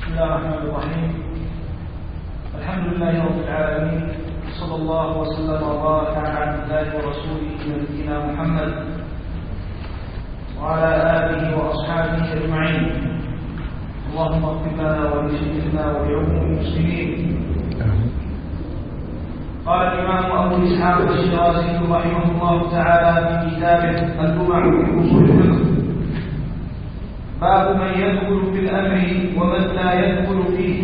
بسم الله الرحمن الرحيم. الحمد لله رب العالمين، صلى الله وسلم وبارك على عبد الله ورسوله نبينا محمد وعلى آله وأصحابه أجمعين. اللهم اغفر لنا ولشيخنا ولعموم المسلمين. قال الإمام أبو إسحاق الشيرازي رحمه الله تعالى في كتابه الجمع في أصول الفقه: باب من يدخل في الأمر ومن لا يدخل فيه.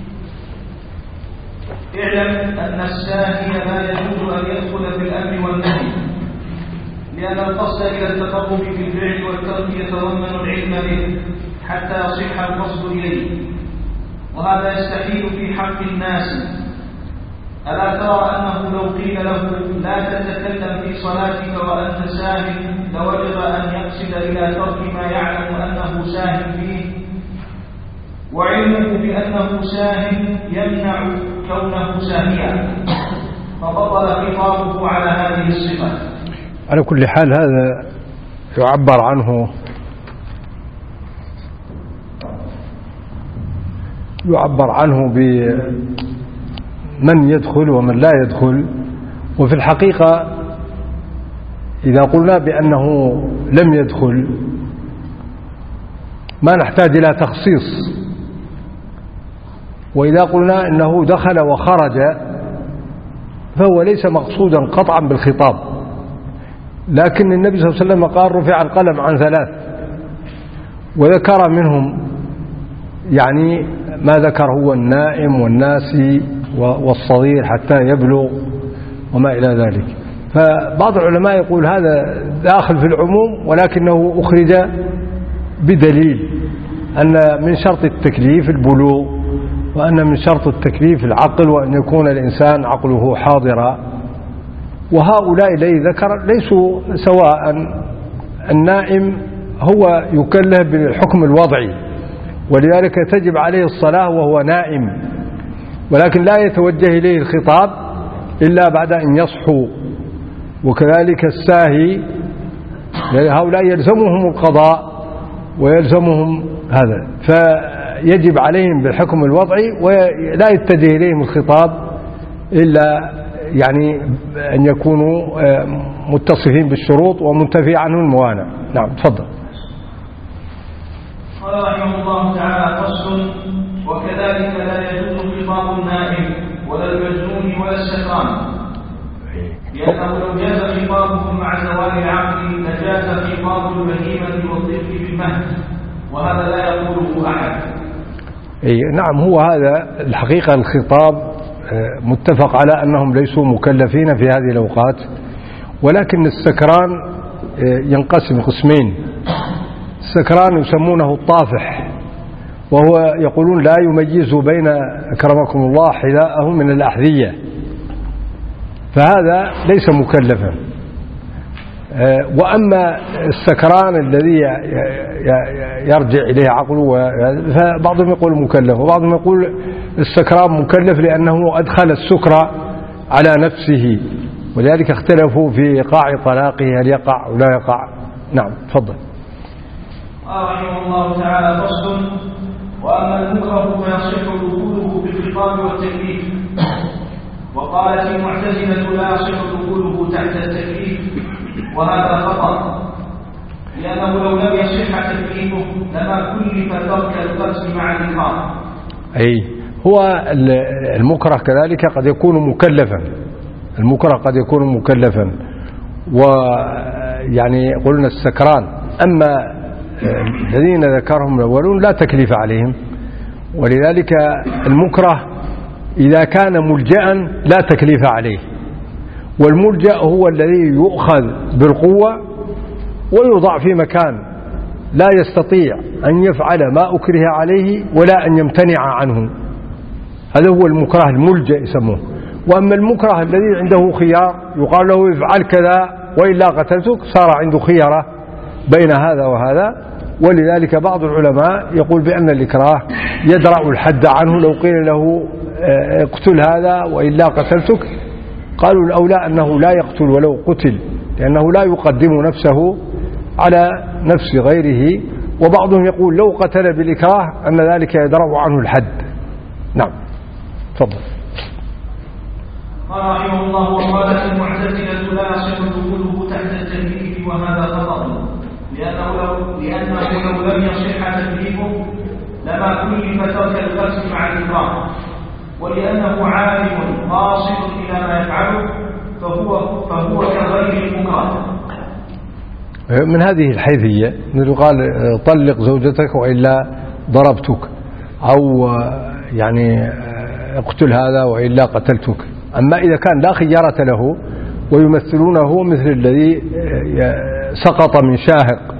اعلم أن الساهي لا يجوز أن يدخل في الأمر والنهي، لأن القصد إلى التقرب في الفعل والترك يتضمن العلم به حتى يصح القصد إليه، وهذا يستحيل في حق الناس. ألا ترى أنه لو قيل له لا تتكلم في صلاتك وأنت ساهٍ لوجب أن يقصد إلى ترك ما يعلم أنه ساهٍ فيه، وعلمه بأنه ساهٍ يمنع كونه ساهيا، فبطل خطابه على هذه الصفة. على كل حال هذا يعبر عنه بمن يدخل ومن لا يدخل. وفي الحقيقة إذا قلنا بأنه لم يدخل ما نحتاج إلى تخصيص، وإذا قلنا إنه دخل وخرج فهو ليس مقصودا قطعا بالخطاب. لكن النبي صلى الله عليه وسلم قال: رفع القلم عن ثلاث، وذكر منهم يعني ما ذكر هو النائم والناسي والصغير حتى يبلغ وما إلى ذلك. فبعض العلماء يقول هذا داخل في العموم، ولكنه أخرج بدليل أن من شرط التكليف البلوغ، وأن من شرط التكليف العقل، وأن يكون الإنسان عقله حاضرا. وهؤلاء الذي ذكر ليسوا سواء. النائم هو يكلف بالحكم الوضعي، ولذلك تجب عليه الصلاة وهو نائم، ولكن لا يتوجه إليه الخطاب إلا بعد أن يصحوا. وكذلك الساهي هؤلاء يلزمهم القضاء ويلزمهم هذا، فيجب عليهم بالحكم الوضعي ولا يتجه إليهم الخطاب إلا يعني أن يكونوا متصفين بالشروط ومنتفي عنه الموانع. نعم، تفضل. قال رحمه الله تعالى: فصل: وكذلك لا يجوز خطاب النائم ولا المجنون ولا السكران، لأنه لو جاز خطابهم مع زوال العقل لجاز خطاب البهيمة والطفل بالمهد، وهذا لا يقوله أحد. نعم، هو هذا الحقيقة الخطاب متفق على أنهم ليسوا مكلفين في هذه الأوقات، ولكن السكران ينقسم قسمين. السكران يسمونه الطافح، وهو يقولون لا يميز بين أكرمكم الله حذاءه من الأحذية، فهذا ليس مكلفا. وأما السكران الذي يرجع إليه عقله فبعضهم يقول مكلف، وبعضهم يقول السكران مكلف لأنه أدخل السكر على نفسه، ولذلك اختلفوا في إيقاع طلاقه، هل يقع أو لا يقع. نعم، تفضل. قال رحمه الله تعالى: فصل: وأما المكره فيصح دخوله بالخطاب والتكليف. وقالت المعتزلة لا يصح دخوله تحت التكليف، وهذا خطأ، لأنه لو لم يصح تكليفه لما كلف ترك القتل مع الإقرار. هو المكره كذلك قد يكون مكلفا، المكره قد يكون مكلفا، ويعني قلنا السكران. أما الذين ذكرهم الأولون لا تكليف عليهم، ولذلك المكره إذا كان ملجأ لا تكليف عليه، والملجأ هو الذي يؤخذ بالقوة ويوضع في مكان لا يستطيع أن يفعل ما أكره عليه ولا أن يمتنع عنه، هذا هو المكره الملجأ يسموه. وأما المكره الذي عنده خيار يقال له افعل كذا وإلا قتلتك، صار عنده خيارة بين هذا وهذا. ولذلك بعض العلماء يقول بأن الإكراه يدرأ الحد عنه، لو قيل له اقتل هذا وإلا قتلتك، قالوا الأولى أنه لا يقتل ولو قتل، لأنه لا يقدم نفسه على نفس غيره، وبعضهم يقول لو قتل بالإكراه أن ذلك يدرأ عنه الحد. نعم تفضل. قال رحمه الله: وقالت المعتزلة لا يصح دخوله تحت التكليف وهذا خطأ، لأنه لو لم يصح تكليفه لما كلف ترك القتل مع الإكراه، ولأنه عالم قاصد إلى ما يفعله فهو كغير المكره. من هذه الحيثية قال طلق زوجتك وإلا ضربتك، أو يعني اقتل هذا وإلا قتلتك. أما إذا كان لا خيارة له ويمثلونه مثل الذي سقط من شاهق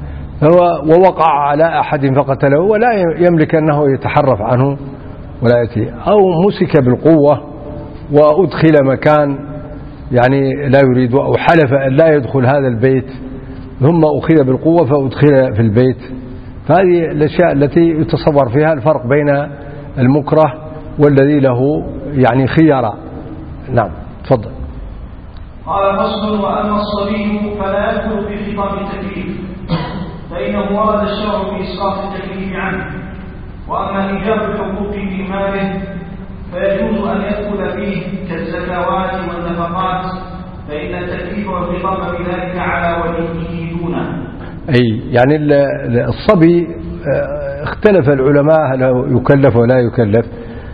ووقع على أحد فقتله ولا يملك أنه يتحرف عنه ولا يأتي، أو مسك بالقوة وأدخل مكان يعني لا يريد، أو حلف أن لا يدخل هذا البيت ثم أخذ بالقوة فأدخل في البيت. فهذه الأشياء التي يتصور فيها الفرق بين المكره والذي له يعني خيار. نعم تفضل. قال: فصل: وأما الصبي فلا يدخل في خطاب التكليف، فإنه ورد الشرع بإسقاط التكليف عنه. وأما إيجاب الحقوق في ماله فيجوز أن يدخل فيه كالزكوات والنفقات، فإن التكليف والخطاب بذلك على وليه دونه. أي يعني الصبي اختلف العلماء هل يكلف ولا يكلف.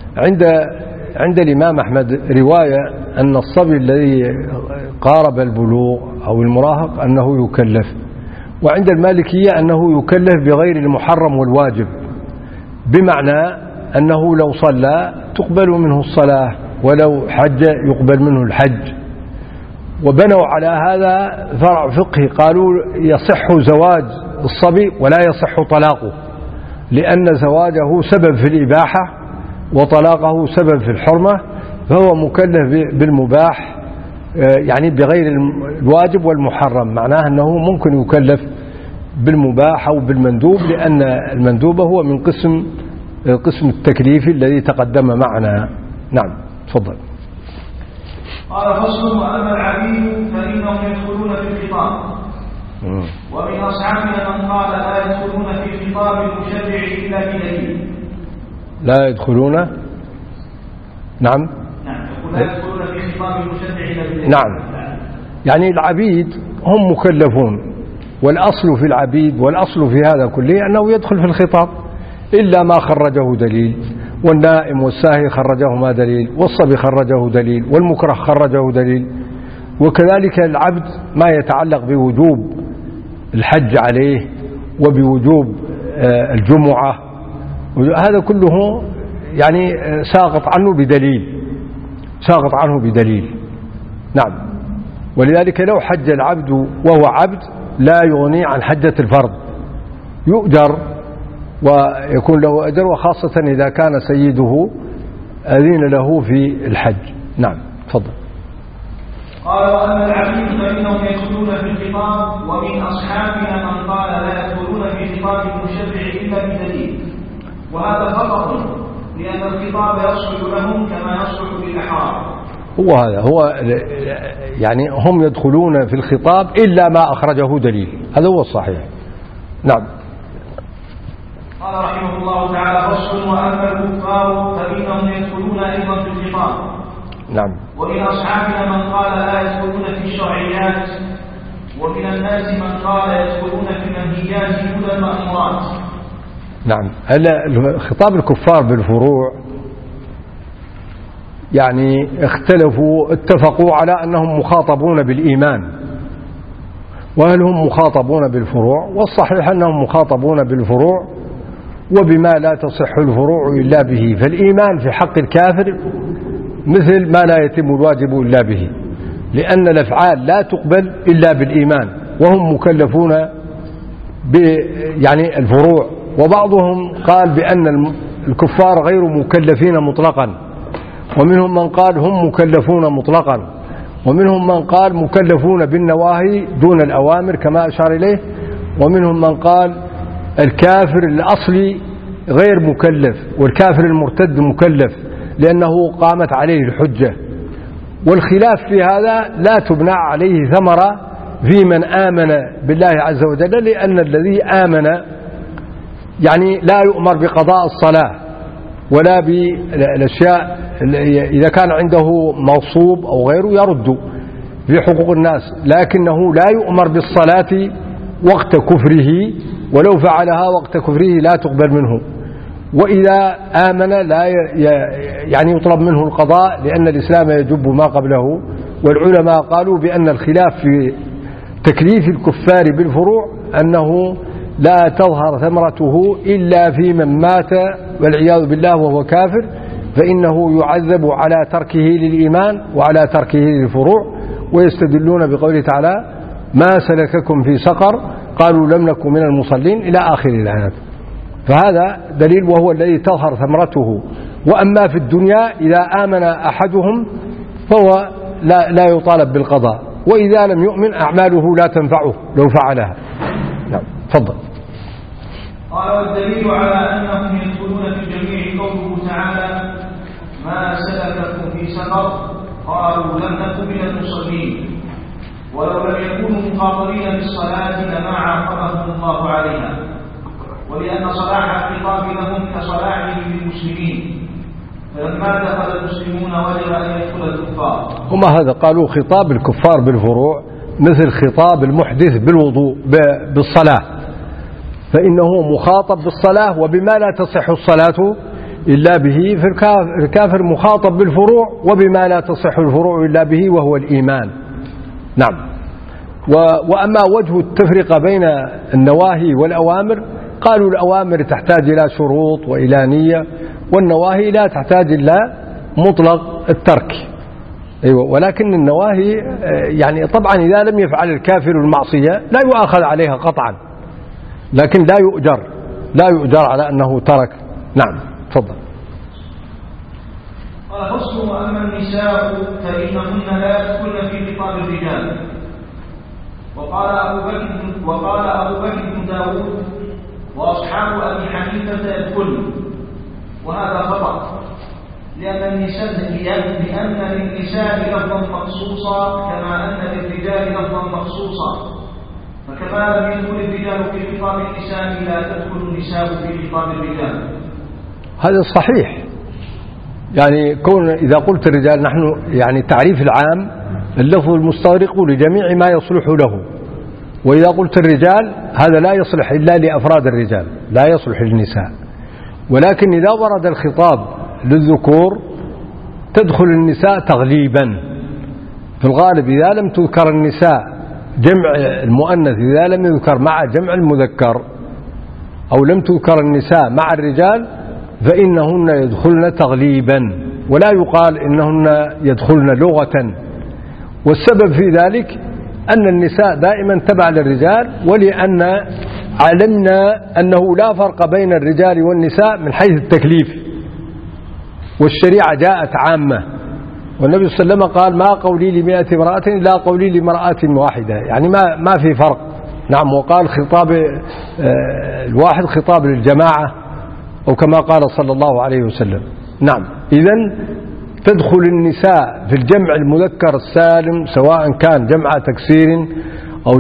عند الإمام أحمد رواية أن الصبي الذي قارب البلوغ أو المراهق أنه يكلف، وعند المالكية أنه يكلف بغير المحرم والواجب، بمعنى أنه لو صلى تقبل منه الصلاة ولو حج يقبل منه الحج. وبنوا على هذا فرع فقهي، قالوا يصح زواج الصبي ولا يصح طلاقه، لأن زواجه سبب في الإباحة وطلاقه سبب في الحرمة، فهو مكلف بالمباح يعني بغير الواجب والمحرم. معناه أنه ممكن يكلف بالمباح أو بالمندوب، لأن المندوب هو من قسم التكليف الذي تقدم معنا. نعم تفضل. قال: فصل: وأما العبيد فإنهم يدخلون في الخطاب، ومن أصحابنا من قال لا يدخلون في خطاب المشرع إلا بدليل. لا يدخلون. نعم لا يدخلون في خطاب المشرع إلا بدليل. نعم، يعني العبيد هم مكلفون، والأصل في العبيد والأصل في هذا كله أنه يدخل في الخطاب إلا ما خرجه دليل، والنائم والساهي خرجهما دليل، والصبي خرجه دليل، والمكره خرجه دليل. وكذلك العبد ما يتعلق بوجوب الحج عليه وبوجوب الجمعة، هذا كله يعني ساقط عنه بدليل. نعم، ولذلك لو حج العبد وهو عبد لا يغني عن حجة الفرض، يؤجر ويكون له أجر، وخاصة إذا كان سيده أذين له في الحج. نعم تفضل. قال: وأما العبيد فإنهم يدخلون في الخطاب، ومن أصحابنا من قال لا يدخلون في خطاب المشرع إلا بدليل، وهذا خطأ، لأن الخطاب يصلح لهم كما يصلح للأحرار. هو يعني هم يدخلون في الخطاب إلا ما أخرجه دليل، هذا هو الصحيح. نعم. قال رحمه الله تعالى: فصل: وأما الكفار فإنهم يدخلون أيضا في الخطاب. نعم. ومن أصحابنا من قال لا يدخلون في الشرعيات، ومن الناس من قال يدخلون في المنهيات دون المأمورات. نعم. خطاب الكفار بالفروع يعني اتفقوا على أنهم مخاطبون بالإيمان، وهل هم مخاطبون بالفروع؟ والصحيح أنهم مخاطبون بالفروع وبما لا تصح الفروع إلا به. فالإيمان في حق الكافر مثل ما لا يتم الواجب إلا به، لأن الأفعال لا تقبل إلا بالإيمان، وهم مكلفون يعني الفروع. وبعضهم قال بأن الكفار غير مكلفين مطلقا، ومنهم من قال هم مكلفون مطلقا، ومنهم من قال مكلفون بالنواهي دون الأوامر كما أشار إليه، ومنهم من قال الكافر الأصلي غير مكلف، والكافر المرتد مكلف لأنه قامت عليه الحجة. والخلاف في هذا لا تبنى عليه ثمرة في من آمن بالله عز وجل، لأن الذي آمن يعني لا يؤمر بقضاء الصلاة ولا بالأشياء إذا كان عنده مغصوب أو غيره يرد في حقوق الناس، لكنه لا يؤمر بالصلاة وقت كفره، ولو فعلها وقت كفره لا تقبل منه. وإذا آمن لا يعني يطلب منه القضاء، لأن الإسلام يجب ما قبله. والعلماء قالوا بأن الخلاف في تكليف الكفار بالفروع أنه لا تظهر ثمرته إلا في من مات والعياذ بالله وهو كافر، فإنه يعذب على تركه للإيمان وعلى تركه للفروع. ويستدلون بقوله تعالى: ما سلككم في سقر قالوا لم نكن من المصلين إلى آخر الآيات. فهذا دليل وهو الذي تظهر ثمرته. وأما في الدنيا إذا آمن أحدهم فهو لا يطالب بالقضاء، وإذا لم يؤمن أعماله لا تنفعه لو فعلها. نعم تفضل. قال: والدليل على أنهم يدخلون في الجميع قوله تعالى: ما سلككم في سقر قالوا لم نكن من المصلين، ولو لم يكونوا مخاطبين بالصلاة لما عاقبهم الله عليها، ولأن صلاح الخطاب لهم كصلاحهم للمسلمين، فلما دخل المسلمون وجب أن يدخل الكفار. هم هذا قالوا خطاب الكفار بالفروع مثل خطاب المحدث بالوضوء بالصلاة، فإنه مخاطب بالصلاة وبما لا تصح الصلاة إلا به. فالكافر مخاطب بالفروع وبما لا تصح الفروع إلا به وهو الإيمان. نعم. وأما وجه التفرقة بين النواهي والأوامر، قالوا الأوامر تحتاج إلى شروط وإلى نية، والنواهي لا تحتاج إلا مطلق الترك. أيوة. ولكن النواهي يعني طبعا إذا لم يفعل الكافر المعصية لا يؤاخذ عليها قطعا، لكن لا يؤجر على أنه ترك. نعم تفضل. قال: فصل: وأما النساء فإنهن لا يدخلن في خطاب الرجال. وقال أبو بكر بن داود وأصحاب أبي حنيفة يدخلن، وهذا خطأ، لأن للنساء لفظا مخصوصا كما أن للرجال لفظا مخصوصا، فكما لم يدخل الرجال في خطاب النساء لا تدخل النساء في خطاب الرجال. هذا صحيح. يعني كون إذا قلت الرجال، نحن يعني تعريف العام اللفظ المستغرق لجميع ما يصلح له، وإذا قلت الرجال هذا لا يصلح إلا لأفراد الرجال، لا يصلح للنساء. ولكن إذا ورد الخطاب للذكور تدخل النساء تغليبا. في الغالب إذا لم تذكر النساء جمع المؤنث، إذا لم يذكر مع جمع المذكر أو لم تذكر النساء مع الرجال فإنهن يدخلن تغليبا، ولا يقال إنهن يدخلن لغة. والسبب في ذلك أن النساء دائما تبع للرجال، ولأن علمنا أنه لا فرق بين الرجال والنساء من حيث التكليف، والشريعة جاءت عامة. والنبي صلى الله عليه وسلم قال: ما قولي ل100 امرأة لا قولي لامرأة واحدة، يعني ما في فرق. نعم. وقال خطاب الواحد خطاب للجماعة، أو كما قال صلى الله عليه وسلم. نعم. إذن تدخل النساء في الجمع المذكر السالم، سواء كان جمع تكسير أو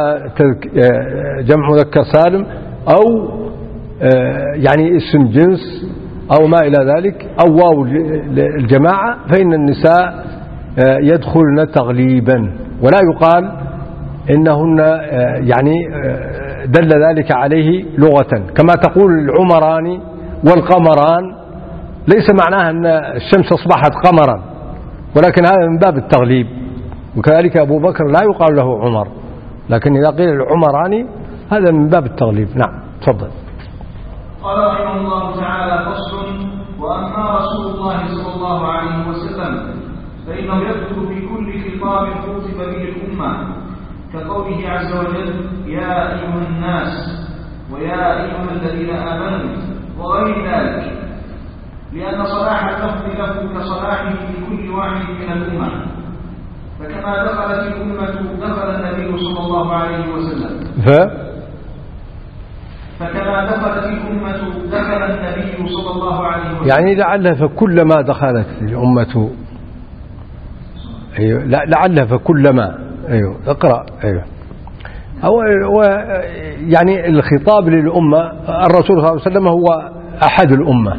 جمع مذكر سالم، أو يعني اسم جنس أو ما إلى ذلك، أو واو الجماعة، فإن النساء يدخلن تغليبا، ولا يقال إنهن يعني دل ذلك عليه لغة. كما تقول العمران والقمران، ليس معناها أن الشمس أصبحت قمرا، ولكن هذا من باب التغليب. وكذلك أبو بكر لا يقال له عمر، لكن إذا قيل العمراني هذا من باب التغليب. نعم تفضل. قال رحمه الله تعالى: فصل: وأما رسول الله صلى الله عليه وسلم فإنه يدخل في كل خطاب خطب به الأمة، كقوله عز وجل: يا أيها الناس ويا أيها الذين آمنوا وغير ذلك، لأن صلاح اللفظ له كصلاحه لكل واحد من الأمة. فكما دخلت الأمة دخل النبي صلى الله عليه وسلم فكما دخلت الأمة دخل النبي صلى الله عليه وسلم. يعني لعل فكلما دخلت الأمة، أيوه، لعل فكلما، أيوه اقرأ. أيوه يعني الخطاب للأمة، الرسول صلى الله عليه وسلم هو أحد الأمة،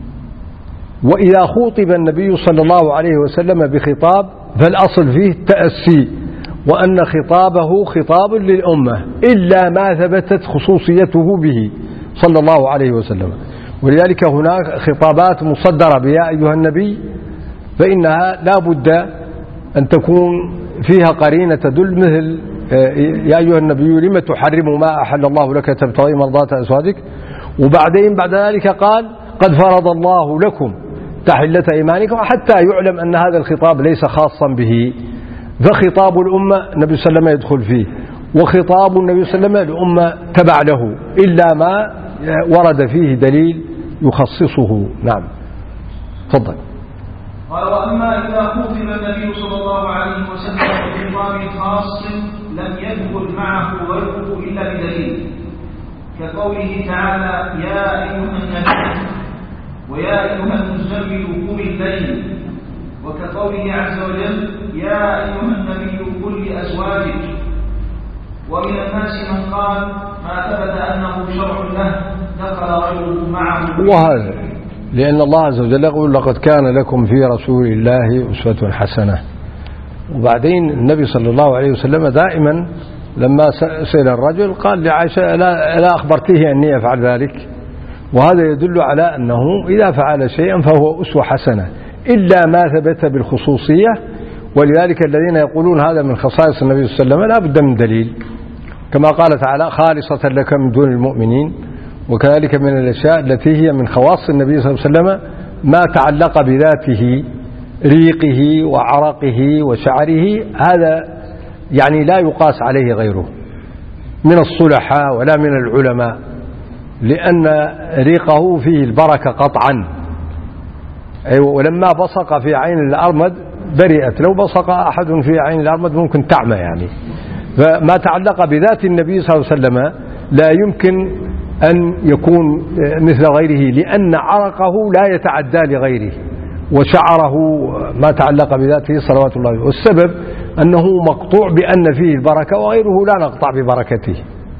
وإذا خاطب النبي صلى الله عليه وسلم بخطاب فالأصل فيه التأسي، وأن خطابه خطاب للأمة إلا ما ثبتت خصوصيته به صلى الله عليه وسلم. ولذلك هناك خطابات مصدرة بيا أيها النبي، فإنها لا بد أن تكون فيها قرينة تدل، مثل يا أيها النبي لم تحرم ما أحل الله لك تبتغي مرضات أزواجك، وبعدين بعد ذلك قال قد فرض الله لكم تحلة أيمانكم، حتى يعلم أن هذا الخطاب ليس خاصا به. فخطاب الأمة النبي صلى الله عليه وسلم يدخل فيه، وخطاب النبي صلى الله عليه وسلم الأمة تبع له إلا ما ورد فيه دليل يخصصه. نعم تفضل. قال: وأما إذا خطب النبي صلى الله عليه وسلم بخطاب خاص لم يدخل معه غيره إلا بدليل، كقوله تعالى: يا أيها النبي ويا أيها المزمل قم الليل، وكقوله عز وجل: يا أيها النبي قل لأزواجك. ومن الناس من قال ما ثبت أنه شرع له دخل غيره معه. وهذا لأن الله عز وجل يقول: لقد كان لكم في رسول الله أسوة حسنة. وبعدين النبي صلى الله عليه وسلم دائما لما سئل الرجل قال لعائشة: لا أخبرته أني أفعل ذلك؟ وهذا يدل على أنه إذا فعل شيئا فهو أسوة حسنة إلا ما ثبت بالخصوصية. ولذلك الذين يقولون هذا من خصائص النبي صلى الله عليه وسلم لا بد من دليل، كما قال تعالى: خالصة لك من دون المؤمنين. وكذلك من الأشياء التي هي من خواص النبي صلى الله عليه وسلم ما تعلق بذاته، ريقه وعرقه وشعره، هذا يعني لا يقاس عليه غيره من الصلحاء ولا من العلماء، لأن ريقه فيه البركة قطعا. ولما بصق في عين الأرمد برئت، لو بصق أحد في عين الأرمد ممكن تعمى يعني. فما تعلق بذات النبي صلى الله عليه وسلم لا يمكن أن يكون مثل غيره، لأن عرقه لا يتعدى لغيره، وشعره ما تعلق بذاته صلوات الله عليه. والسبب أنه مقطوع بأن فيه البركة، وغيره لا نقطع ببركته،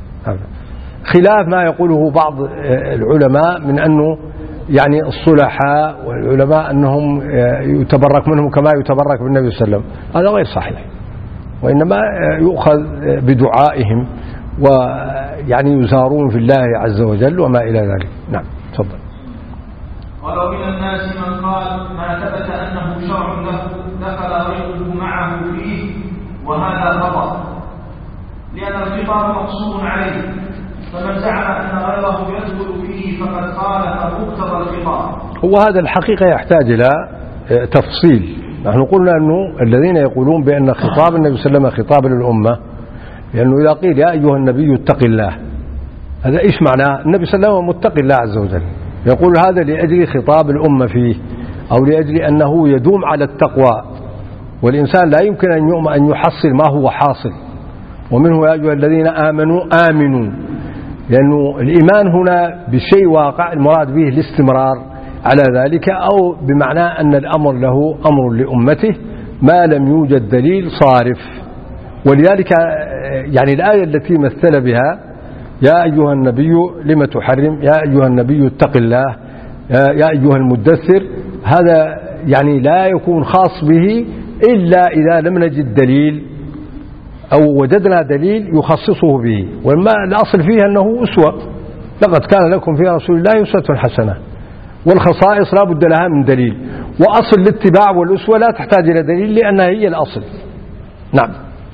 خلاف ما يقوله بعض العلماء من أنه يعني الصلحاء والعلماء أنهم يتبرك منهم كما يتبرك بالنبي صلى الله عليه وسلم. هذا غير صحيح، وإنما يؤخذ بدعائهم ويعني يزارون في الله عز وجل وما إلى ذلك. نعم تفضل. قال: ومن الناس من قال ما ثبت أنه شرع له دخل غيره معه فيه، وهذا خطأ، لأن الخطاب مقصود عليه، فمن زعم أن غيره يدخل فيه فقد خالف مقتضى الخطاب. هو هذا الحقيقة يحتاج إلى تفصيل. نحن قلنا أنه الذين يقولون بأن خطاب النبي صلى الله عليه وسلم خطاب للأمة، لأنه إذا قيل يا أيها النبي اتق الله، هذا إيش معناه؟ النبي صلى الله عليه وسلم متقي الله عز وجل، يقول هذا لأجل خطاب الأمة فيه، أو لأجل أنه يدوم على التقوى، والإنسان لا يمكن أن يحصل ما هو حاصل. ومنه يا أيها الذين آمنوا آمنوا، لأنه الإيمان هنا بالشيء واقع المراد به الاستمرار على ذلك، أو بمعنى أن الأمر له أمر لأمته ما لم يوجد دليل صارف. ولذلك يعني الآية التي مثل بها يا أيها النبي لم تحرم، يا أيها النبي اتق الله، يا أيها المدثر، هذا يعني لا يكون خاص به إلا إذا لم نجد دليل أو وجدنا دليل يخصصه به. وما الأصل فيه أنه أسوة، لقد كان لكم في رسول الله أسوة حسنة، والخصائص لا بد لها من دليل، وأصل الاتباع والأسوة لا تحتاج إلى دليل لأنها هي الأصل. نعم.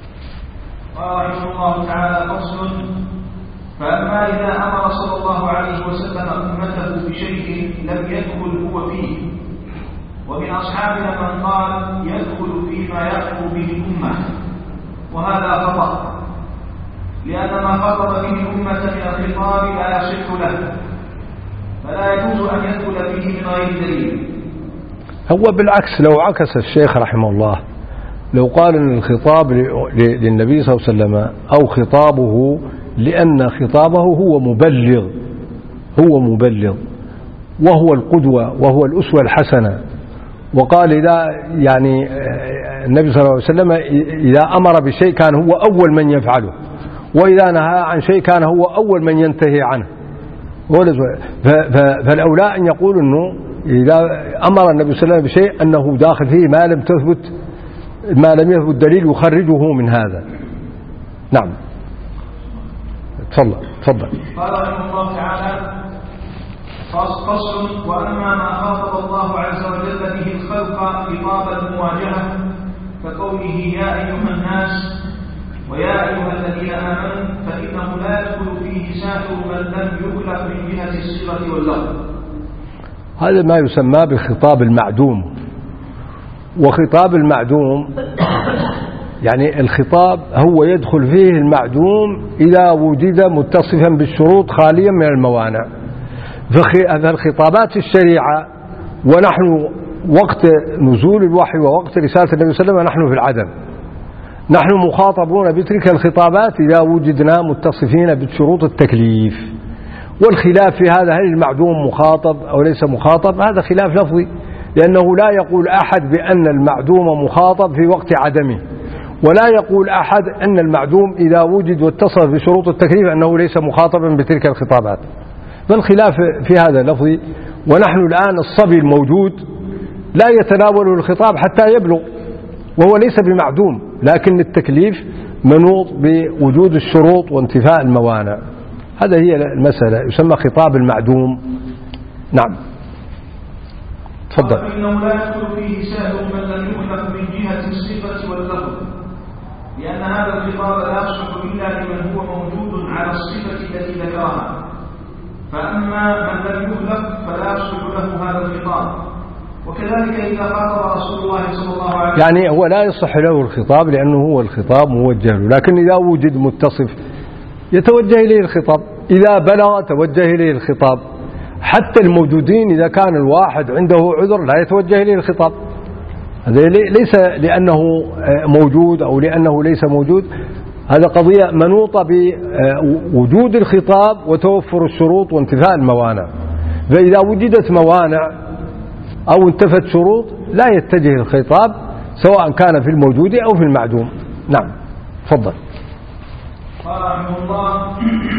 قال رحمه الله تعالى: فصل: فأما إذا أمر صلى الله عليه وسلم أمته بشيء لم يدخل هو فيه، ومن أصحابنا من قال يدخل فيما يأمر به الأمة، وهذا خطأ، لأن ما خطب به الأمة من الخطاب لا يصح له، فلا يجوز أن يدخل فيه من غير دليل. هو بالعكس، لو عكس الشيخ رحمه الله، لو قال أن الخطاب للنبي صلى الله عليه وسلم أو خطابه لأن خطابه هو مبلغ وهو القدوة وهو الأسوة الحسنة، وقال إذا يعني النبي صلى الله عليه وسلم إذا أمر بشيء كان هو أول من يفعله، وإذا نهى عن شيء كان هو أول من ينتهي عنه. فالأولى أن يقول أنه إذا أمر النبي صلى الله عليه وسلم بشيء أنه داخل فيه ما لم يثبت دليل يخرجه من هذا. نعم. تفضل. قال رحمه الله تعالى: فصل: وأما ما خاطب الله عز وجل به الخلق خطاب المواجهة كقوله يا أيها الناس ويا أيها الذين آمنوا فإنه لا يدخل فيه سائر من لم يخلق من جهة الصيغة واللفظ. هذا ما يسمى بالخطاب المعدوم. وخطاب المعدوم يعني الخطاب هو يدخل فيه المعدوم إذا وجد متصفا بالشروط خاليا من الموانع. فالخطابات الشريعة ونحن وقت نزول الوحي ووقت رسالة النبي صلى الله عليه وسلم نحن في العدم، نحن مخاطبون بتلك الخطابات إذا وجدنا متصفين بشروط التكليف. والخلاف في هذا هل المعدوم مخاطب أو ليس مخاطب هذا خلاف لفظي، لأنه لا يقول أحد بأن المعدوم مخاطب في وقت عدمه، ولا يقول أحد أن المعدوم إذا وجد واتصف بشروط التكليف أنه ليس مخاطبا بتلك الخطابات. فالخلاف في هذا لفظي. ونحن الآن الصبي الموجود لا يتناول الخطاب حتى يبلغ وهو ليس بمعدوم، لكن التكليف منوط بوجود الشروط وانتفاء الموانع. هذا هي المسألة، يسمى خطاب المعدوم. نعم. تفضل. فإنه لا يدخل فيه سائر من لم يخلق من جهة الصفة واللفظ، لأن هذا الخطاب لا يصلح إلا لمن هو موجود على الصفة التي ذكرها، فأما من لم يخلق فلا يصلح له هذا الخطاب. وكذلك إذا خاطب رسول الله صلى الله عليه وسلم يعني هو لا يصح له الخطاب لأنه هو الخطاب موجه له، لكن إذا وجد متصف يتوجه إليه الخطاب، إذا بلغ توجه إليه الخطاب. حتى الموجودين إذا كان الواحد عنده عذر لا يتوجه إليه الخطاب، هذا ليس لأنه موجود أو لأنه ليس موجود، هذا قضية منوطة بوجود الخطاب وتوفر الشروط وانتفاء الموانع. فإذا وجدت موانع أو انتفت شروط لا يتجه الخطاب سواء كان في الموجود أو في المعدوم. نعم. تفضل. قال رحمه الله: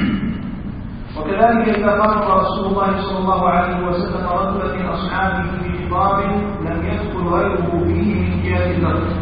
وكذلك إذا خاطب رسول الله صلى الله عليه وسلم رجلا من أصحابه في خطاب لم يدخل غيره فيه من جهة اللفظ.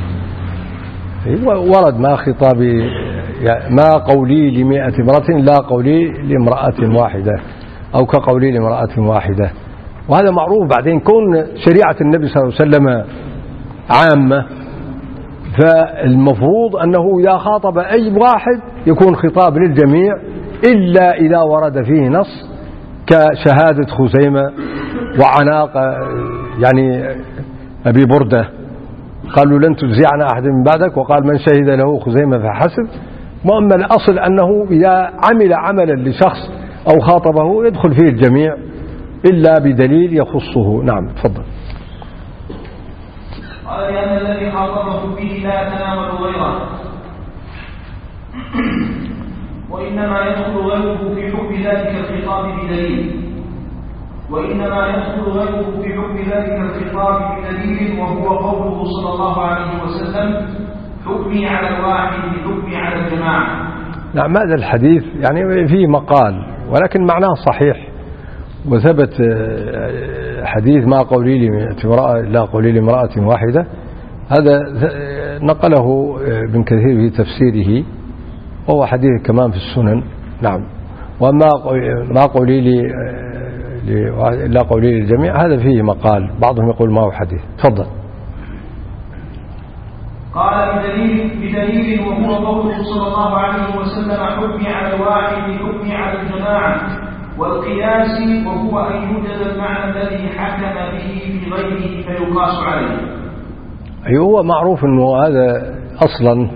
ورد ما خطابي ما قولي ل100 امرأة لا قولي لامرأة واحدة أو كقولي لامرأة واحدة، وهذا معروف. بعدين كون شريعة النبي صلى الله عليه وسلم عامة، فالمفروض أنه إذا خاطب أي واحد يكون خطاب للجميع، إلا إذا ورد فيه نص كشهادة خزيمة وعناق يعني أبي بردة، قالوا لن تجزي عن أحد من بعدك، وقال من شهد له خزيمة فحسب. وأما الأصل أنه إذا عمل عملا لشخص أو خاطبه يدخل فيه الجميع إلا بدليل يخصه. نعم. تفضل. قال: لأن الذي خاطبه فيه لا يتناول غيره، وإنما يدخل غيره في حكم ذلك الخطاب بدليل، وهو قوله صلى الله عليه وسلم: حكمي على الواحد بحكمي على الجماعة. نعم. هذا الحديث يعني فيه مقال ولكن معناه صحيح، وثبت حديث ما قولي لا قولي لامرأة واحدة، هذا نقله ابن كثير في تفسيره، وهو حديث كمان في السنن. نعم. وما قولي لا قولي للجميع هذا فيه مقال، بعضهم يقول ما هو حديث. تفضل. قال: بدليل وهو قوله صلى الله عليه وسلم: حكمي على الواحد بحكمي على الجماعة. والقياس وهو أن يوجد المعنى الذي حكم به في غيره فيقاس عليه. أيوه، هو معروف أنه هذا أصلا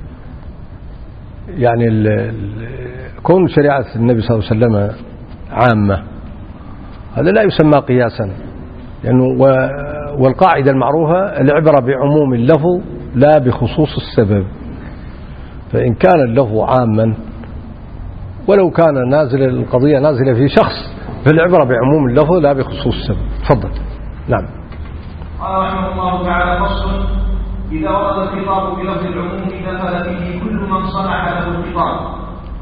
يعني كون شريعة النبي صلى الله عليه وسلم عامة هذا لا يسمى قياسا، لأنه والقاعدة المعروفة العبرة بعموم اللفظ لا بخصوص السبب. فإن كان اللفظ عاما ولو كان القضية نازلة في شخص فالعبرة بعموم اللفظ لا بخصوص السبب. تفضل. نعم. قال رحمه الله تعالى: فصل: إذا ورد الخطاب بلفظ العموم دخل فيه كل من صلح له الخطاب.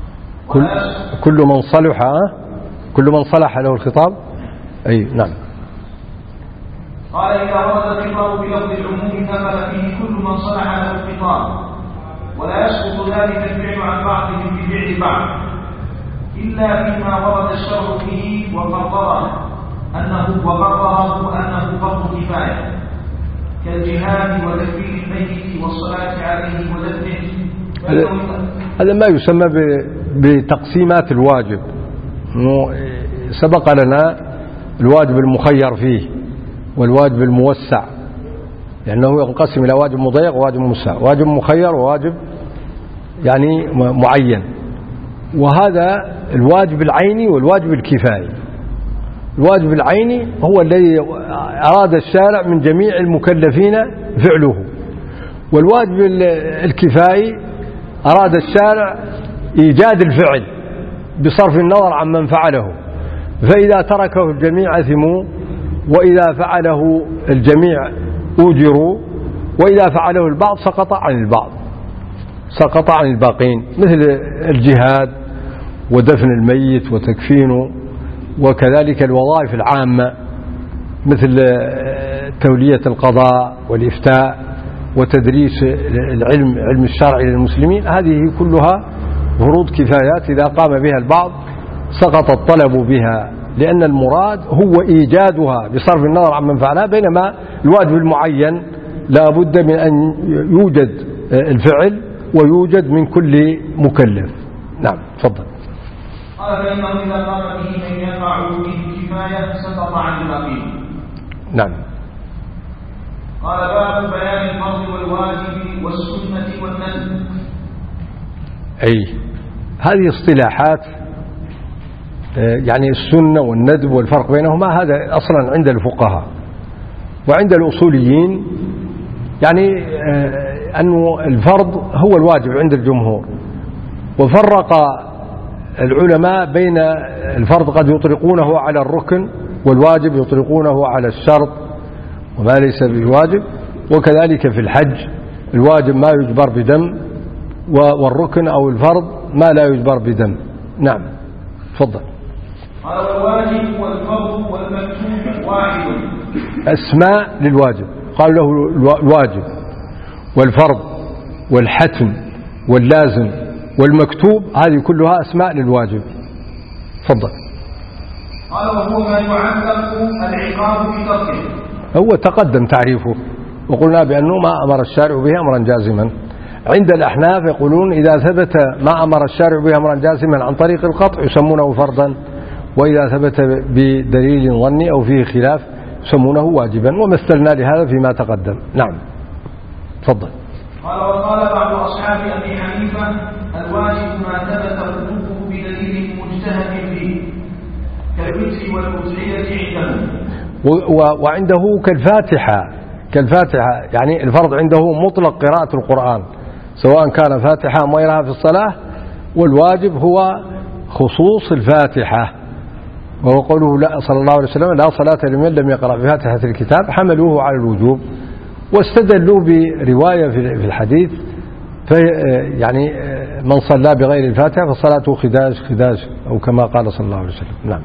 كل من صلح له الخطاب. أي نعم. قال إذا ورد الخطاب بلفظ العموم دخل فيه كل من صلح له الخطاب، ولا يسقط ذلك الفعل عن بعضهم بفعل بعض إلا فيما ورد الشرع فيه وقرره أنه فرض كفاية كالجهاد وتكفير الميت والصلاة عليه ودفنه. هذا ما يسمى بتقسيمات الواجب. سبق لنا الواجب المخير فيه والواجب الموسع، لأنه ينقسم إلى واجب مضيق وواجب موسع، واجب مخير وواجب يعني معين. وهذا الواجب العيني والواجب الكفائي. الواجب العيني هو الذي أراد الشارع من جميع المكلفين فعله، والواجب الكفائي أراد الشارع إيجاد الفعل بصرف النظر عن من فعله، فإذا تركه الجميع أثموا، وإذا فعله الجميع أجروا، وإذا فعله البعض سقط عن الباقين، مثل الجهاد ودفن الميت وتكفينه، وكذلك الوظائف العامة مثل تولية القضاء والإفتاء وتدريس علم الشرع للمسلمين. هذه كلها فروض كفايات إذا قام بها البعض سقط الطلب بها، لأن المراد هو إيجادها بصرف النظر عن من فعلها، بينما الواجب المعين لا بد من أن يوجد الفعل ويوجد من كل مكلف. نعم تفضل. قال فإنه إذا قام به من يقع به الكفاية سقط عن الباقين. نعم. قال باب بيان الفرض والواجب والسنة والندب. أي هذه اصطلاحات، يعني السنة والندب والفرق بينهما هذا أصلا عند الفقهاء وعند الأصوليين، يعني أنه الفرض هو الواجب عند الجمهور. وفرق العلماء بين الفرض قد يطلقونه على الركن، والواجب يطلقونه على الشرط وما ليس بواجب. وكذلك في الحج الواجب ما يجبر بدم، والركن أو الفرض ما لا يجبر بدم. نعم تفضل. قال الواجب والفرض والمكتوب واحد. أسماء للواجب، قال له الواجب والفرض والحتم واللازم والمكتوب، هذه كلها أسماء للواجب. تفضل. قال وهو ما يعلق العقاب بتركه. هو تقدم تعريفه وقلنا بأنه ما أمر الشارع به أمرا جازما. عند الأحناف يقولون إذا ثبت ما أمر الشارع به أمرا جازما عن طريق القطع يسمونه فرضا، وإذا ثبت بدليل ظني أو فيه خلاف يسمونه واجبا، ومثلنا لهذا فيما تقدم. نعم تفضل. قال وقال بعض أصحاب أبي حنيفة الواجب ما ثبت وجوبه بدليل مجتهد فيه كالوتر والأضحية عنده. وعنده كالفاتحة، يعني الفرض عنده مطلق قراءة القرآن سواء كان فاتحة أم غيرها في الصلاة، والواجب هو خصوص الفاتحة، وهو قوله لا صلى الله عليه وسلم لا صلاة لمن لم يقرأ بفاتحة الكتاب، حملوه على الوجوب واستدلوا برواية في الحديث يعني من صلى بغير الفاتحة فصلاته خداج أو كما قال صلى الله عليه وسلم. نعم.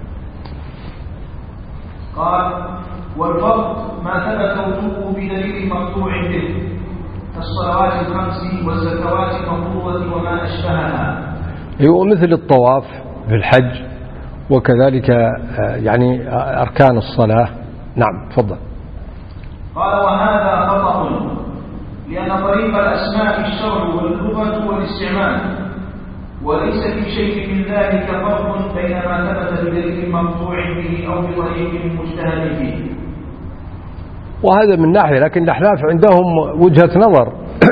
قال والفرض ما ثبت وجوبه بدليل مقطوع به كالصلوات الخمس والزكوات المفروضة وما أشبهها. أيوة مثل الطواف في الحج، وكذلك يعني أركان الصلاة. نعم تفضل. قال وهذا خطأ لأن طريق الأسماء الشرع واللغة والاستعمال، وليس في شيء من ذلك فرق بين ما ثبت بدليل مقطوع به أو بطريق مجتهد فيه. وهذا من ناحية، لكن الأحناف عندهم وجهة نظر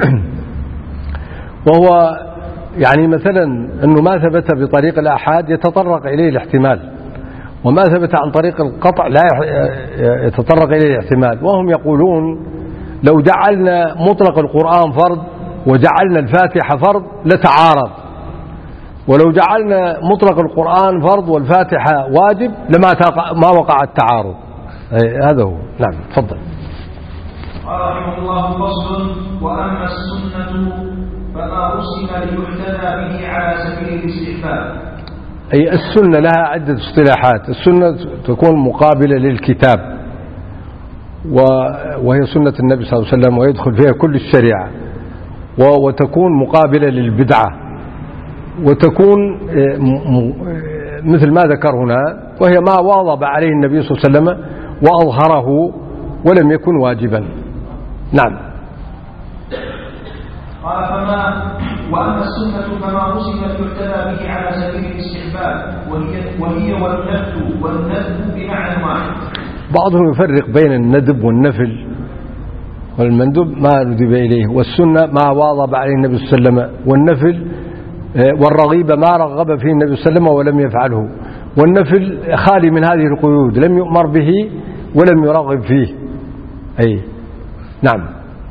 وهو يعني مثلا أنه ما ثبت بطريق الآحاد يتطرق إليه الاحتمال، وما ثبت عن طريق القطع لا يتطرق إليه الاحتمال. وهم يقولون لو جعلنا مطلق القرآن فرض وجعلنا الفاتحة فرض لتعارض، ولو جعلنا مطلق القرآن فرض والفاتحة واجب ما وقع التعارض. هذا هو. نعم تفضل. قال رحمه الله: فصل: وأما السنة فما رسم ليحتذى به على سبيل الاستحباب. أي السنة لها عدة اصطلاحات. السنة تكون مقابلة للكتاب، وهي سنة النبي صلى الله عليه وسلم، ويدخل فيها كل الشريعة، وتكون مقابلة للبدعة، وتكون مثل ما ذكر هنا، وهي ما واظب عليه النبي صلى الله عليه وسلم وأظهره ولم يكن واجبا. نعم. قال: وأما السنة فما رسم يحتذى به على سبيل الاستحباب، وهي والندب بمعنى واحد. بعضهم يفرق بين الندب والنفل، والمندوب ما ندب إليه، والسنة ما واظب عليه النبي صلى الله عليه وسلم، والنفل والرغيبة ما رغب فيه النبي صلى الله عليه وسلم ولم يفعله، والنفل خالي من هذه القيود، لم يؤمر به ولم يرغب فيه. أي نعم.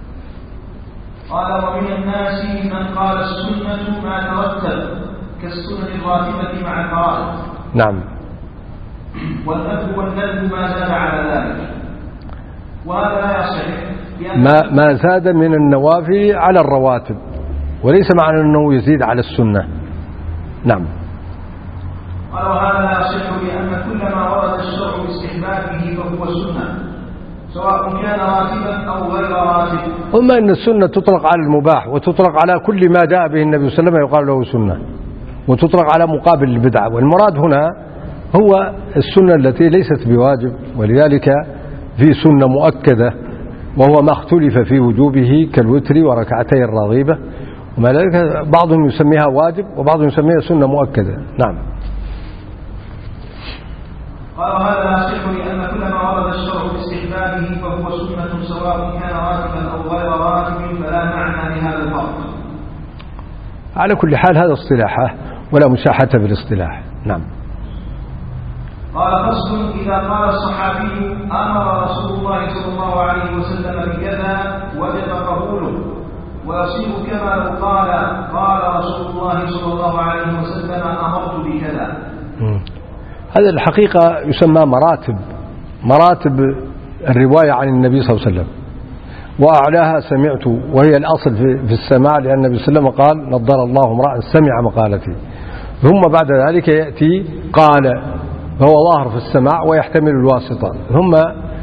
قال: ومن الناس من قال السنة ما ترتب كالسنن الراتبة مع الفرائض. نعم. والندب ما زاد على ذلك، وهذا لا يصح. ما زاد من النوافل على الرواتب، وليس معنى أنه يزيد على السنة. نعم. قال: وهذا لا يصح لأن كل ما ورد الشرع باستحبابه فهو سنة، سواء كان راتبا أو غير راتب. أما أن السنة تطلق على المباح، وتطلق على كل ما جاء به النبي صلى الله عليه وسلم يقال له سنة، وتطلق على مقابل البدعة. والمراد هنا هو السنة التي ليست بواجب، ولذلك في سنة مؤكدة وهو ما اختلف في وجوبه كالوتر وركعتي الرغيبة، وما ذلك بعضهم يسميها واجب وبعضهم يسميها سنة مؤكدة. نعم. قال: وهذا لا يصح لأن كل ما ورد الشرع باستحبابه فهو سنة، سواء كان راتبا أو غير راتب، فلا معنى لهذا الفرق. على كل حال هذا اصطلاحه ولا مشاحة في الاصطلاح. نعم. قال: فصل: إذا قال الصحابي أمر رسول الله صلى الله عليه وسلم بكذا وجب قبوله، ويصير كما لو قال رسول الله صلى الله عليه وسلم أمرت بكذا. هذا الحقيقة يسمى مراتب الرواية عن النبي صلى الله عليه وسلم، وأعلاها سمعت، وهي الأصل في السماع، لأن النبي صلى الله عليه وسلم قال: نضر الله امرأ سمع مقالتي. ثم بعد ذلك يأتي قال، فهو ظاهر في السماع ويحتمل الواسطة. ثم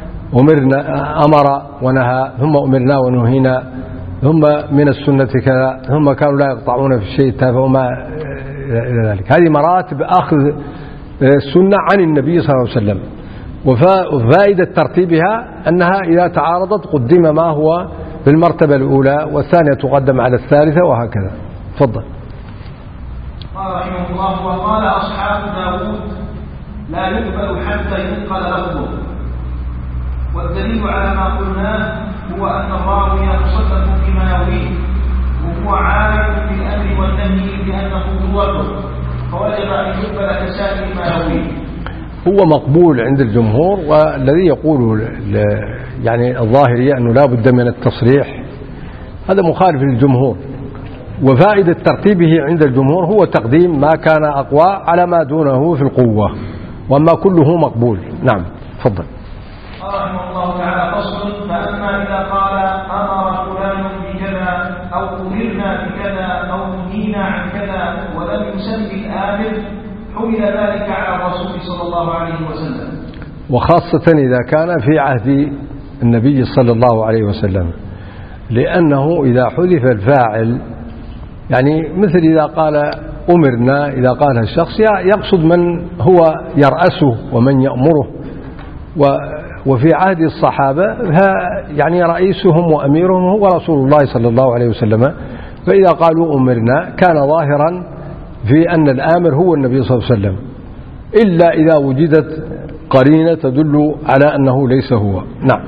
أمر ونهى، ثم أمرنا ونهينا، ثم من السنة كذا، ثم كانوا لا يقطعون في الشيء فهما إلى ذلك. هذه مراتب أخذ السنة عن النبي صلى الله عليه وسلم، وفائدة ترتيبها أنها إذا تعارضت قدم ما هو بالمرتبة الأولى، والثانية تقدم على الثالثة، وهكذا. تفضل. قال رحمه الله: وقال أصحاب داود: لا يقبل حتى ينقل لفظه. والدليل على ما قلناه هو أن الراوي مصدق فيما يرويه، وهو عالم بالأمر والنهي بأنه ضوابط، فوجب أن يقبل كسائر ما يرويه. هو مقبول عند الجمهور، والذي يقول يعني الظاهري أنه لا بد من التصريح هذا مخالف للجمهور. وفائدة ترتيبه عند الجمهور هو تقديم ما كان أقوى على ما دونه في القوة، وما كله مقبول. نعم. تفضل. قال رحمه الله تعالى: فصل: فأما إذا قال أمر فلان بكذا أو أمرنا بكذا أو نهينا عن كذا ولم يسمي الآمر، حمل ذلك على الرسول صلى الله عليه وسلم، وخاصة إذا كان في عهد النبي صلى الله عليه وسلم، لأنه إذا حذف الفاعل، يعني مثل إذا قال أمرنا، إذا قالها الشخص يقصد من هو يرأسه ومن يأمره، وفي عهد الصحابة يعني رئيسهم وأميرهم هو رسول الله صلى الله عليه وسلم، فإذا قالوا أمرنا كان ظاهرا في أن الآمر هو النبي صلى الله عليه وسلم، إلا إذا وجدت قرينة تدل على أنه ليس هو. نعم.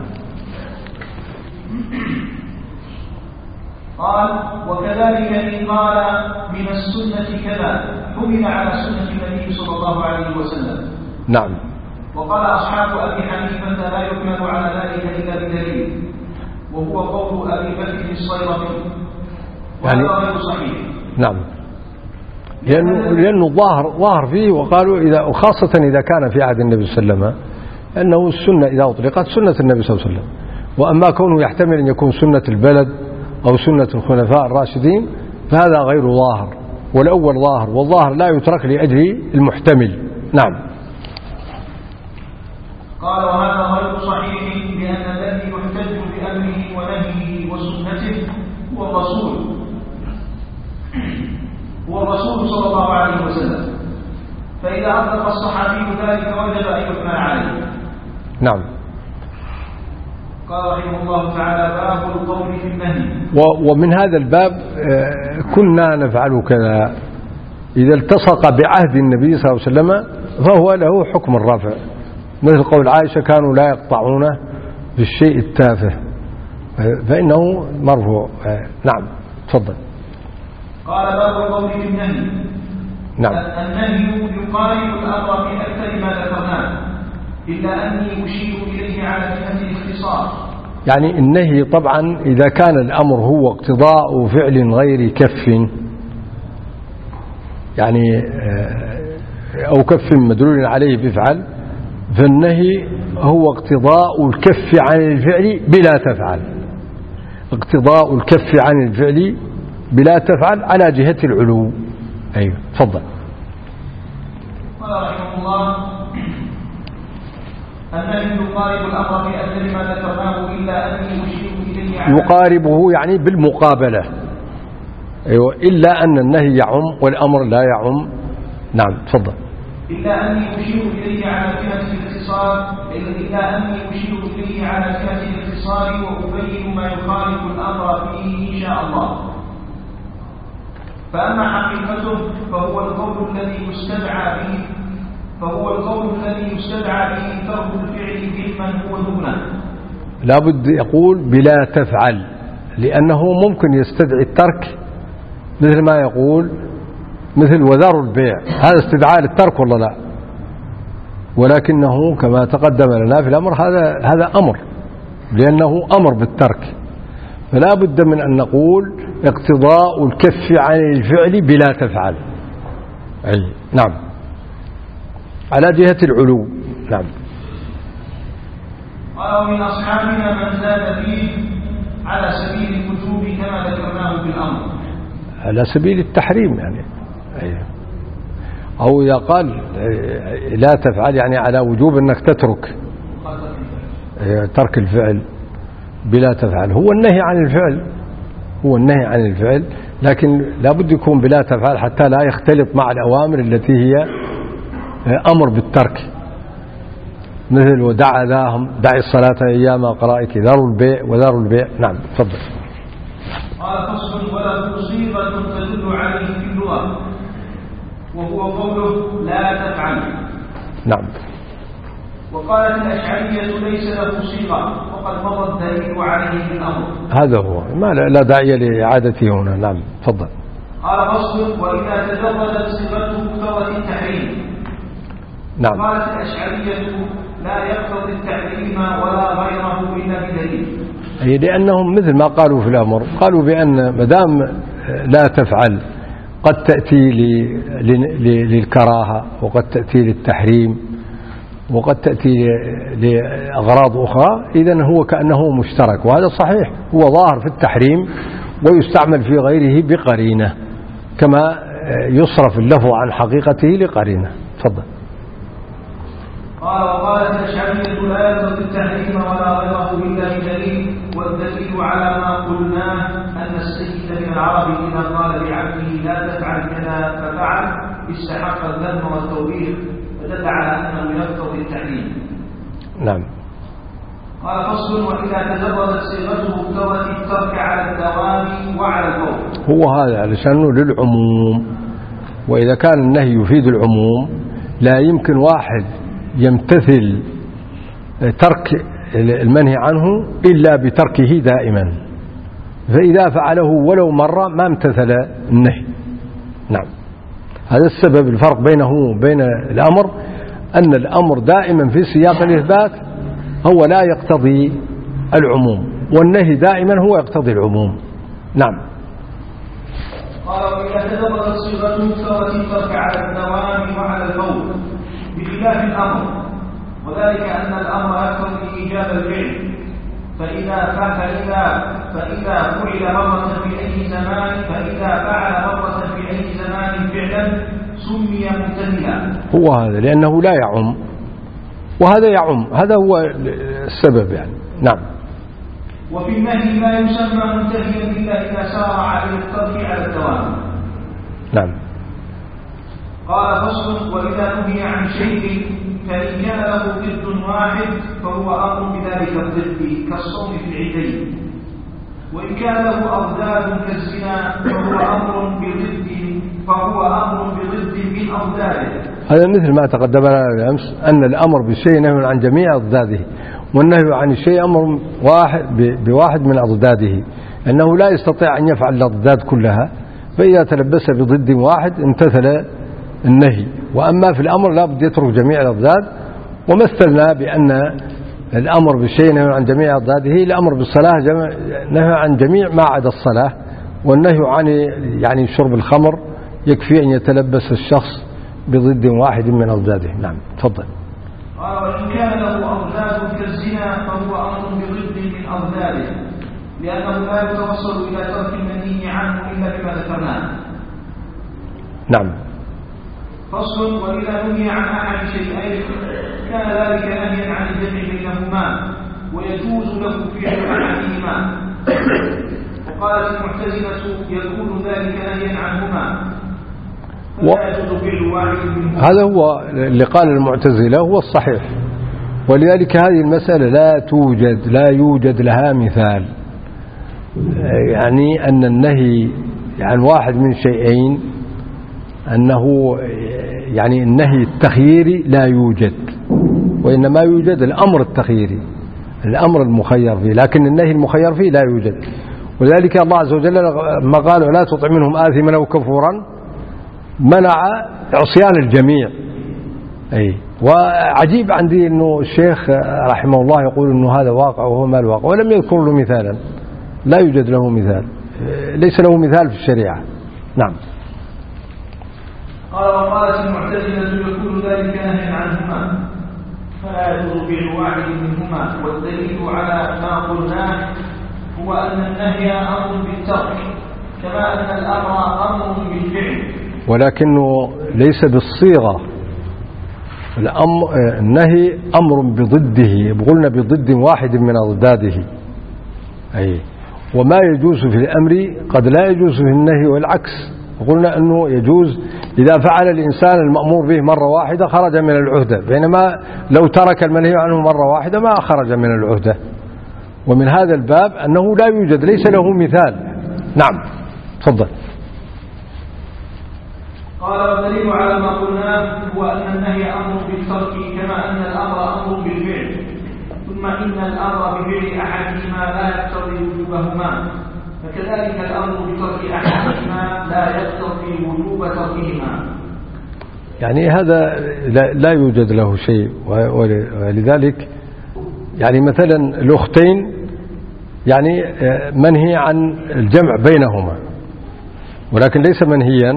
قال: وكذلك إن قال من السنة كذا حمل على سنة النبي صلى الله عليه وسلم. نعم. وقال أصحاب أبي حنيفة: لا يحمل على ذلك إلا بدليل، وهو قول أبي بكر الصيرفي، وهذا غير صحيح. نعم. لأنه ظاهر فيه، وقالوا وخاصة إذا كان في عهد النبي صلى الله عليه وسلم، أنه السنة إذا أطلقت سنة النبي صلى الله عليه وسلم، وأما كونه يحتمل أن يكون سنة البلد أو سنة الخلفاء الراشدين فهذا غير ظاهر، والأول ظاهر، والظاهر لا يترك لأجل المحتمل. نعم. قال وهذا غير صحيح، لأن الذي يحتج بأمره ونهيه وسنته هو الرسول صلى الله عليه وسلم، فإذا أطلق الصحابي ذلك وجب أن يحمل عليه. نعم. قال رحمه الله تعالى باب القول في النهي. ومن هذا الباب كنا نفعل كذا إذا التصق بعهد النبي صلى الله عليه وسلم فهو له حكم الرفع، مثل قول عائشة كانوا لا يقطعونه بالشيء التافه فإنه مرفوع. نعم تفضل. قال باب القول في النهي. نعم. النهي يقارب الأمر في أكثر ما ذكرناه، إلا أني أشير إليه على جهة الاختصار. يعني النهي طبعا إذا كان الأمر هو اقتضاء فعل غير كف، يعني أو كف مدلول عليه بفعل، فالنهي هو اقتضاء الكف عن الفعل بلا تفعل، اقتضاء الكف عن الفعل بلا تفعل على جهة العلو. أيوة تفضل. قال رحمه الله النهي يقارب الأمر في أجل ما ذكرناه، إلا أني أشير إليه يقاربه يعني بالمقابلة. أيوة إلا أن النهي يعم والأمر لا يعم. نعم تفضل. إلا أني أشير إليه على جهة الاختصار، وأبين ما يخالف الأمر فيه إن شاء الله. فأما حقيقته فهو القول الذي يستدعى به ترك الفعل ممن هو دونه. لا بد يقول بلا تفعل، لأنه ممكن يستدعي الترك، مثل ما يقول مثل وذروا البيع، هذا استدعاء للترك ولا لا؟ ولكنه كما تقدم لنا في الأمر هذا أمر، لأنه أمر بالترك، فلا بد من أن نقول اقتضاء الكف عن الفعل بلا تفعل. أي نعم على جهة العلو. نعم. قال من أصحابنا من زاد فيه على سبيل الوجوب كما ذكرناه في الأمر، على سبيل التحريم يعني. أي. أو إذا قال لا تفعل يعني على وجوب أنك تترك ترك الفعل بلا تفعل، هو النهي عن الفعل، لكن لا بد يكون بلا تفعل حتى لا يختلط مع الأوامر التي هي أمر بالترك، مثل ودع ذاهم دع الصلاة أيام قرائك ذروا البيع وذروا البيع. نعم تفضل. قال فصل وله صيغة تدل عليه في اللغة، وهو قوله لا تفعل. نعم. وقالت الأشعرية ليس له صيغة، وقد مضى الدليل عليه في الأمر. هذا هو ما لا داعي لإعادته هنا. نعم تفضل. قال فصل وإذا تجردت صيغته اقتضت التحريم. نعم. قالت الأشعرية لا يقتضي التحريم ولا غيره إلا بدليل. أي لأنهم مثل ما قالوا في الأمر، قالوا بأن مدام لا تفعل قد تأتي للكراهة، وقد تأتي للتحريم، وقد تأتي لأغراض أخرى، إذن هو كأنه مشترك، وهذا صحيح، هو ظاهر في التحريم ويستعمل في غيره بقرينة، كما يصرف اللفظ عن حقيقته لقرينة. تفضل. قال وقالت الأشعرية لا يقتضي التحريم ولا غيره إلا بدليل، والدليل على ما قلناه أن السيد من العرب إذا قال لعبده لا تفعل كذا ففعل استحق الذم والتوبيخ، فدل على أنه يقتضي التحريم. نعم. قال فصل وإذا تجردت صيغته اقتضت الترك على الدوام وعلى القول. هو هذا علشانه للعموم، وإذا كان النهي يفيد العموم لا يمكن واحد يمتثل ترك المنهي عنه إلا بتركه دائما، فإذا فعله ولو مرة ما امتثل النهي. نعم. هذا السبب الفرق بينه وبين الأمر، أن الأمر دائما في سياق الإثبات هو لا يقتضي العموم، والنهي دائما هو يقتضي العموم. نعم. قال وإذا تدبرت صيغته اقتضت الترك على الدوام وعلى القول بخلاف الأمر، وذلك أن الأمر يقتضي إيجاب الفعل، فإذا فعل مرة في أي زمان فعلا سمي ممتثلا. هو هذا لأنه لا يعم وهذا يعم، هذا هو السبب يعني. نعم. وفي النهي لا يسمى منتهيا إلا إذا سارع إلى الترك على الدوام. نعم. قال فصل: وإذا نهي عن شيء فإن كان له ضد واحد فهو أمر بذلك الضد كالصوم في العيدين، وإن كان له أضداد كالزنا فهو أمر بضد من أضداده. هذا مثل ما تقدم لنا بالأمس أن الأمر بالشيء نهي عن جميع أضداده، والنهي عن الشيء أمر بواحد من أضداده، أنه لا يستطيع أن يفعل الأضداد كلها، فإذا تلبس بضد واحد امتثل النهي. وأما في الأمر لا بد يترك جميع الأضداد، ومثلنا بأن الأمر بالشيء نهي عن جميع أضداده، الأمر بالصلاة نهي عن جميع ما عدا الصلاة، والنهي عن يعني شرب الخمر يكفي أن يتلبس الشخص بضد واحد من أضداده. نعم. تفضل. وإن كان له أضداد كالزنا فهو أمر بضد من أضداده، لأنه لا يتوصل إلى ترك المنهي عنه إلا بما ذكرناه. نعم. فصل: وإذا نهي عن أحد شيئين كان ذلك نهيا عن الجمع بينهما ويجوز له فعل أحدهما. وقالت المعتزلة: يكون ذلك نهيا عنهما فلا يجوز فعل واحد منهما. هذا هو اللي قال المعتزلة هو الصحيح، ولذلك هذه المسألة لا يوجد لها مثال، يعني أن النهي عن واحد من شيئين أنه يعني النهي التخييري لا يوجد، وإنما يوجد الأمر التخييري، الأمر المخير فيه، لكن النهي المخير فيه لا يوجد. ولذلك الله عز وجل ما قال: لا تطع منهم آثما أو كفورا، منع عصيان الجميع. أي وعجيب عندي أنه الشيخ رحمه الله يقول أنه هذا واقع وهو ما الواقع، ولم يذكر له مثالا، لا يوجد له مثال، ليس له مثال في الشريعة. نعم. قال: وقالت المعتزلة: يكون ذلك نهيا عنهما فلا يجوز فعل واحد منهما. والدليل على ما قلناه هو أن النهي أمر بالترك كما أن الأمر أمر بالفعل، ولكنه ليس بالصيغة. النهي أمر بضده، قلنا بضد واحد من أضداده. أي وما يجوز في الأمر قد لا يجوز في النهي، والعكس. قلنا أنه يجوز إذا فعل الإنسان المأمور به مرة واحدة خرج من العهدة، بينما لو ترك المنهي عنه مرة واحدة ما خرج من العهدة. ومن هذا الباب أنه لا يوجد، ليس له مثال. نعم. تفضل. قال: والدليل على ما قلناه هو أن النهي أمر بالترك كما أن الأمر أمر بالفعل، ثم إن الأمر بفعل أحدهما لا يقتضي وجوبهما، فكذلك الأمر بترك أحدهما لا يقتضي وجوب تركهما. يعني هذا لا يوجد له شيء، ولذلك يعني مثلا الأختين يعني منهي عن الجمع بينهما، ولكن ليس منهيا،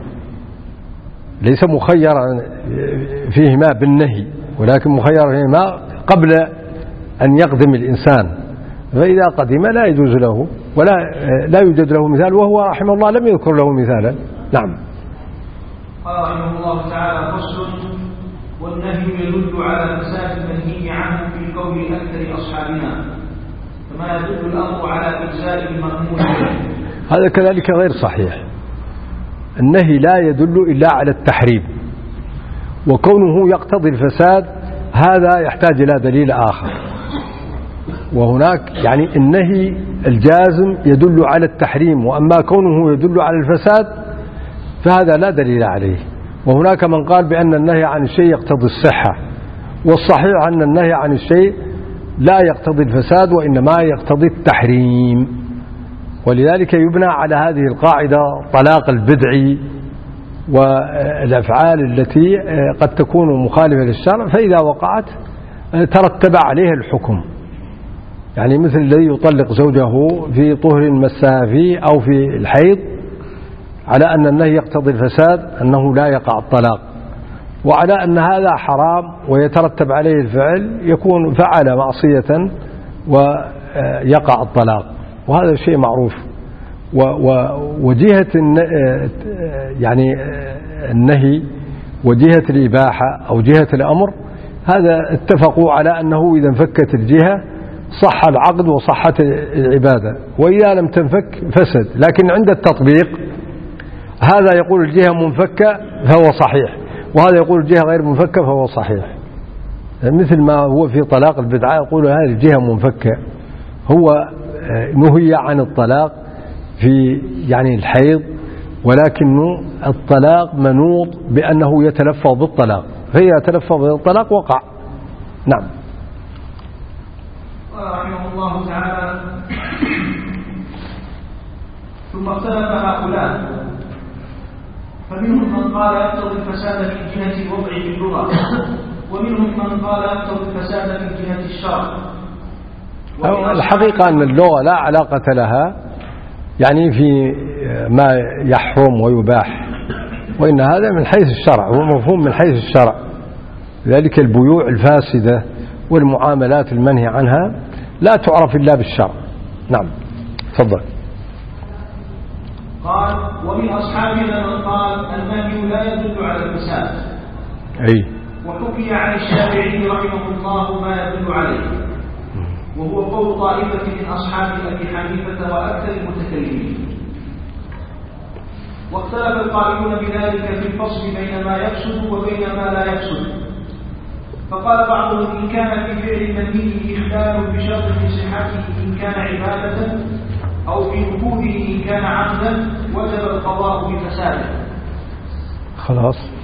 ليس مخيرا فيهما بالنهي، ولكن مخير فيهما قبل أن يقدم الإنسان، فإذا قدم لا يجوز له ولا لا يوجد له مثال، وهو رحمه الله لم يذكر له مثالا. نعم. قال رحمه الله تعالى: فصل: والنهي يدل على فساد المنهي عنه في قول أكثر أصحابنا كما يدل الأمر على إجزاء المأمور. هذا كذلك غير صحيح. النهي لا يدل إلا على التحريم، وكونه يقتضي الفساد هذا يحتاج إلى دليل آخر. وهناك يعني النهي الجازم يدل على التحريم، وأما كونه يدل على الفساد فهذا لا دليل عليه. وهناك من قال بأن النهي عن الشيء يقتضي الصحة، والصحيح أن النهي عن الشيء لا يقتضي الفساد وإنما يقتضي التحريم. ولذلك يبنى على هذه القاعدة طلاق البدع والأفعال التي قد تكون مخالفة للشرع، فإذا وقعت ترتب عليها الحكم. يعني مثل الذي يطلق زوجه في طهر مسها فيه أو في الحيض، على أن النهي يقتضي الفساد أنه لا يقع الطلاق، وعلى أن هذا حرام ويترتب عليه الفعل يكون فعل معصية يقع الطلاق، وهذا شيء معروف. وجهة يعني النهي وجهة الإباحة أو جهة الأمر، هذا اتفقوا على أنه إذا انفكت الجهة صح العقد وصحت العبادة، وإذا لم تنفك فسد. لكن عند التطبيق هذا يقول الجهة منفكة فهو صحيح، وهذا يقول الجهة غير منفكة فهو صحيح. مثل ما هو في طلاق البدعة يقول هذه الجهة منفكة، هو نهي عن الطلاق في يعني الحيض، ولكن الطلاق منوط بأنه يتلفظ بالطلاق، فإذا تلفظ بالطلاق وقع. نعم. رحمه الله تعالى: ثم اختلف هؤلاء، فمنهم من قال يقتضي الفساد من جهة الوضع باللغة، ومنهم من قال يقتضي الفساد من جهة الشرع. الحقيقة أن اللغة لا علاقة لها يعني في ما يحرم ويباح، وإن هذا من حيث الشرع، هو مفهوم من حيث الشرع. ذلك البيوع الفاسدة والمعاملات المنهي عنها لا تعرف إلا بالشرع. نعم، تفضل. قال: ومن أصحابنا من قال النهي لا يدل على الفساد. أي. وحكي عن الشافعي رحمه الله ما يدل عليه، وهو قول طائفة من أصحاب أبي حنيفة وأكثر المتكلمين. واختلف القائلون بذلك في الفصل بين ما يفسد وبين ما لا يفسد. فقال بعضهم: إن كان في فعل المنهي إخلال بشرط في صحته إن كان عبادة، أو في نفوذه إن كان عمدا، وجب القضاء بفساده. خلاص.